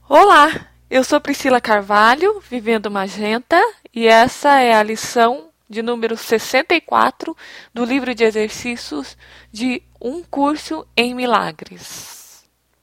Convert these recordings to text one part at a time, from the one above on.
Olá, eu sou Priscila Carvalho, Vivendo Magenta, e essa é a lição de número 64 do livro de exercícios de Um Curso em Milagres.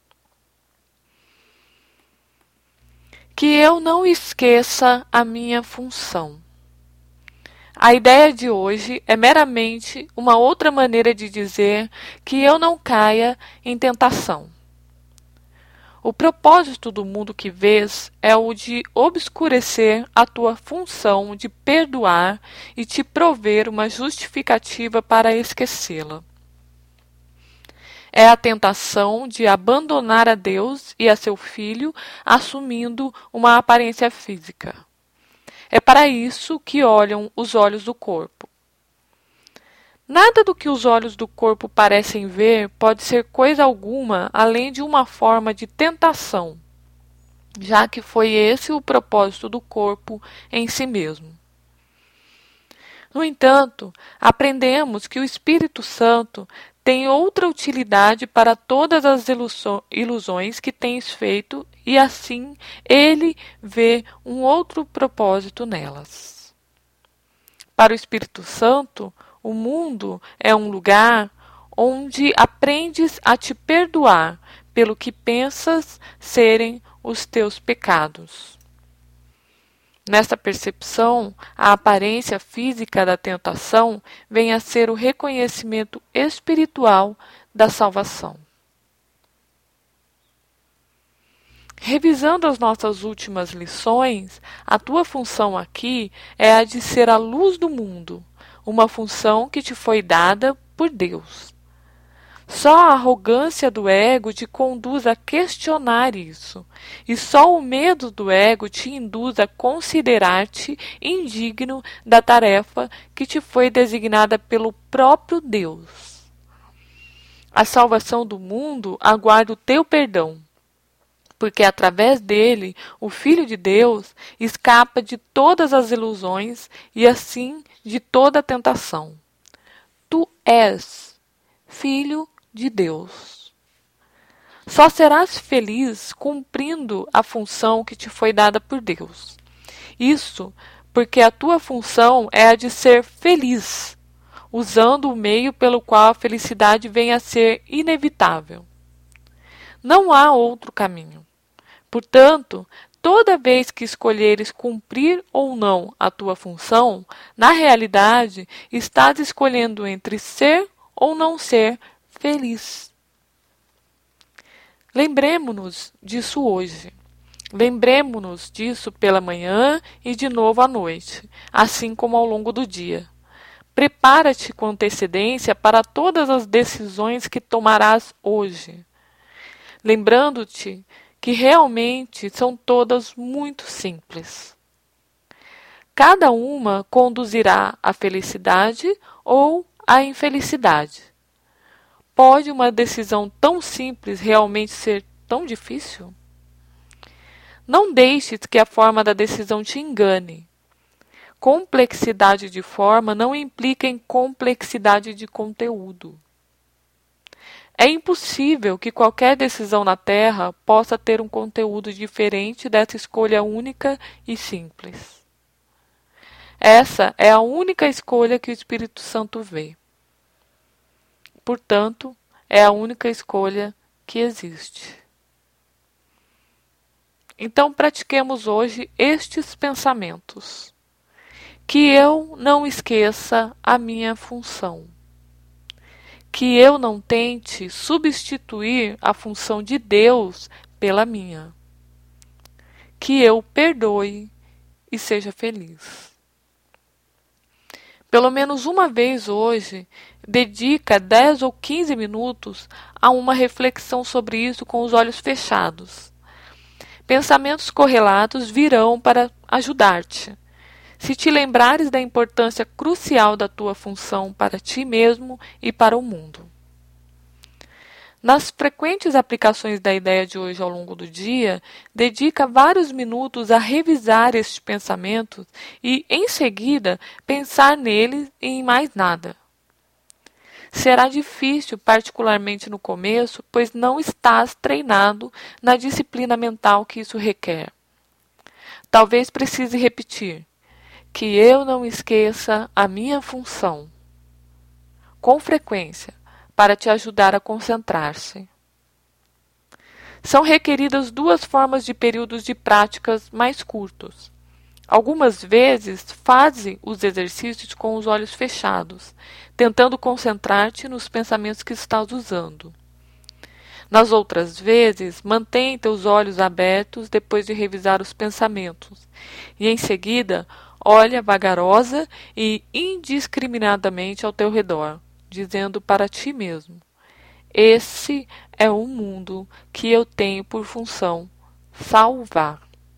Que eu não esqueça a minha função. A ideia de hoje é meramente uma outra maneira de dizer que eu não caia em tentação. O propósito do mundo que vês é o de obscurecer a tua função de perdoar e te prover uma justificativa para esquecê-la. É a tentação de abandonar a Deus e a seu Filho, assumindo uma aparência física. É para isso que olham os olhos do corpo. Nada do que os olhos do corpo parecem ver pode ser coisa alguma além de uma forma de tentação, já que foi esse o propósito do corpo em si mesmo. No entanto, aprendemos que o Espírito Santo tem outra utilidade para todas as ilusões que tens feito e assim ele vê um outro propósito nelas. Para o Espírito Santo, o mundo é um lugar onde aprendes a te perdoar pelo que pensas serem os teus pecados. Nesta percepção, a aparência física da tentação vem a ser o reconhecimento espiritual da salvação. Revisando as nossas últimas lições, a tua função aqui é a de ser a luz do mundo, uma função que te foi dada por Deus. Só a arrogância do ego te conduz a questionar isso, e só o medo do ego te induz a considerar-te indigno da tarefa que te foi designada pelo próprio Deus. A salvação do mundo aguarda o teu perdão, porque através dele, o Filho de Deus escapa de todas as ilusões e assim de toda a tentação. Tu és Filho de Deus. Só serás feliz cumprindo a função que te foi dada por Deus. Isso porque a tua função é a de ser feliz, usando o meio pelo qual a felicidade vem a ser inevitável. Não há outro caminho. Portanto, toda vez que escolheres cumprir ou não a tua função, na realidade, estás escolhendo entre ser ou não ser feliz. Lembremo-nos disso hoje. Lembremo-nos disso pela manhã e de novo à noite, assim como ao longo do dia. Prepara-te com antecedência para todas as decisões que tomarás hoje, lembrando-te que realmente são todas muito simples. Cada uma conduzirá à felicidade ou à infelicidade. Pode uma decisão tão simples realmente ser tão difícil? Não deixes que a forma da decisão te engane. Complexidade de forma não implica em complexidade de conteúdo. É impossível que qualquer decisão na Terra possa ter um conteúdo diferente dessa escolha única e simples. Essa é a única escolha que o Espírito Santo vê. Portanto, é a única escolha que existe. Então, pratiquemos hoje estes pensamentos. Que eu não esqueça a minha função. Que eu não tente substituir a função de Deus pela minha. Que eu perdoe e seja feliz. Pelo menos uma vez hoje, dedica 10 ou 15 minutos a uma reflexão sobre isso com os olhos fechados. Pensamentos correlatos virão para ajudar-te. Se te lembrares da importância crucial da tua função para ti mesmo e para o mundo. Nas frequentes aplicações da ideia de hoje ao longo do dia, dedica vários minutos a revisar estes pensamentos e, em seguida, pensar neles e em mais nada. Será difícil, particularmente no começo, pois não estás treinado na disciplina mental que isso requer. Talvez precise repetir que eu não esqueça a minha função com frequência para te ajudar a concentrar-se. São requeridas duas formas de períodos de práticas mais curtos. Algumas vezes, faze os exercícios com os olhos fechados, tentando concentrar-te nos pensamentos que estás usando. Nas outras vezes, mantém teus olhos abertos depois de revisar os pensamentos, e em seguida, olha vagarosa e indiscriminadamente ao teu redor, dizendo para ti mesmo: esse é o mundo que eu tenho por função salvar.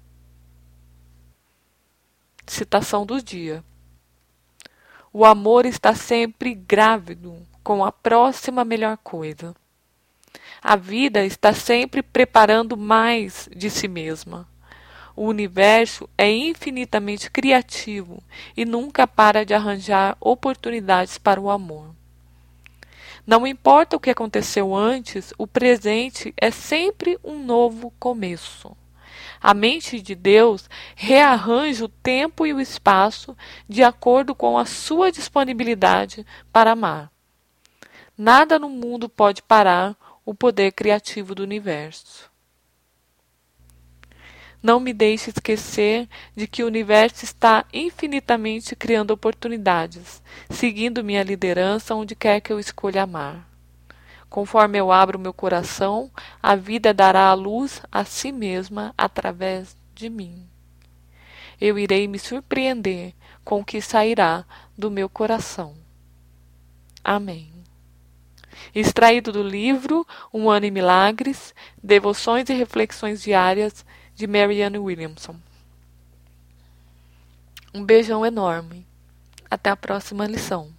Citação do dia. O amor está sempre grávido com a próxima melhor coisa. A vida está sempre preparando mais de si mesma. O universo é infinitamente criativo e nunca para de arranjar oportunidades para o amor. Não importa o que aconteceu antes, o presente é sempre um novo começo. A mente de Deus rearranja o tempo e o espaço de acordo com a sua disponibilidade para amar. Nada no mundo pode parar o poder criativo do universo. Não me deixe esquecer de que o universo está infinitamente criando oportunidades, seguindo minha liderança onde quer que eu escolha amar. Conforme eu abro meu coração, a vida dará a luz a si mesma através de mim. Eu irei me surpreender com o que sairá do meu coração. Amém. Extraído do livro Um Ano em Milagres, Devoções e Reflexões Diárias, de Marianne Williamson. Um beijão enorme. Até a próxima lição.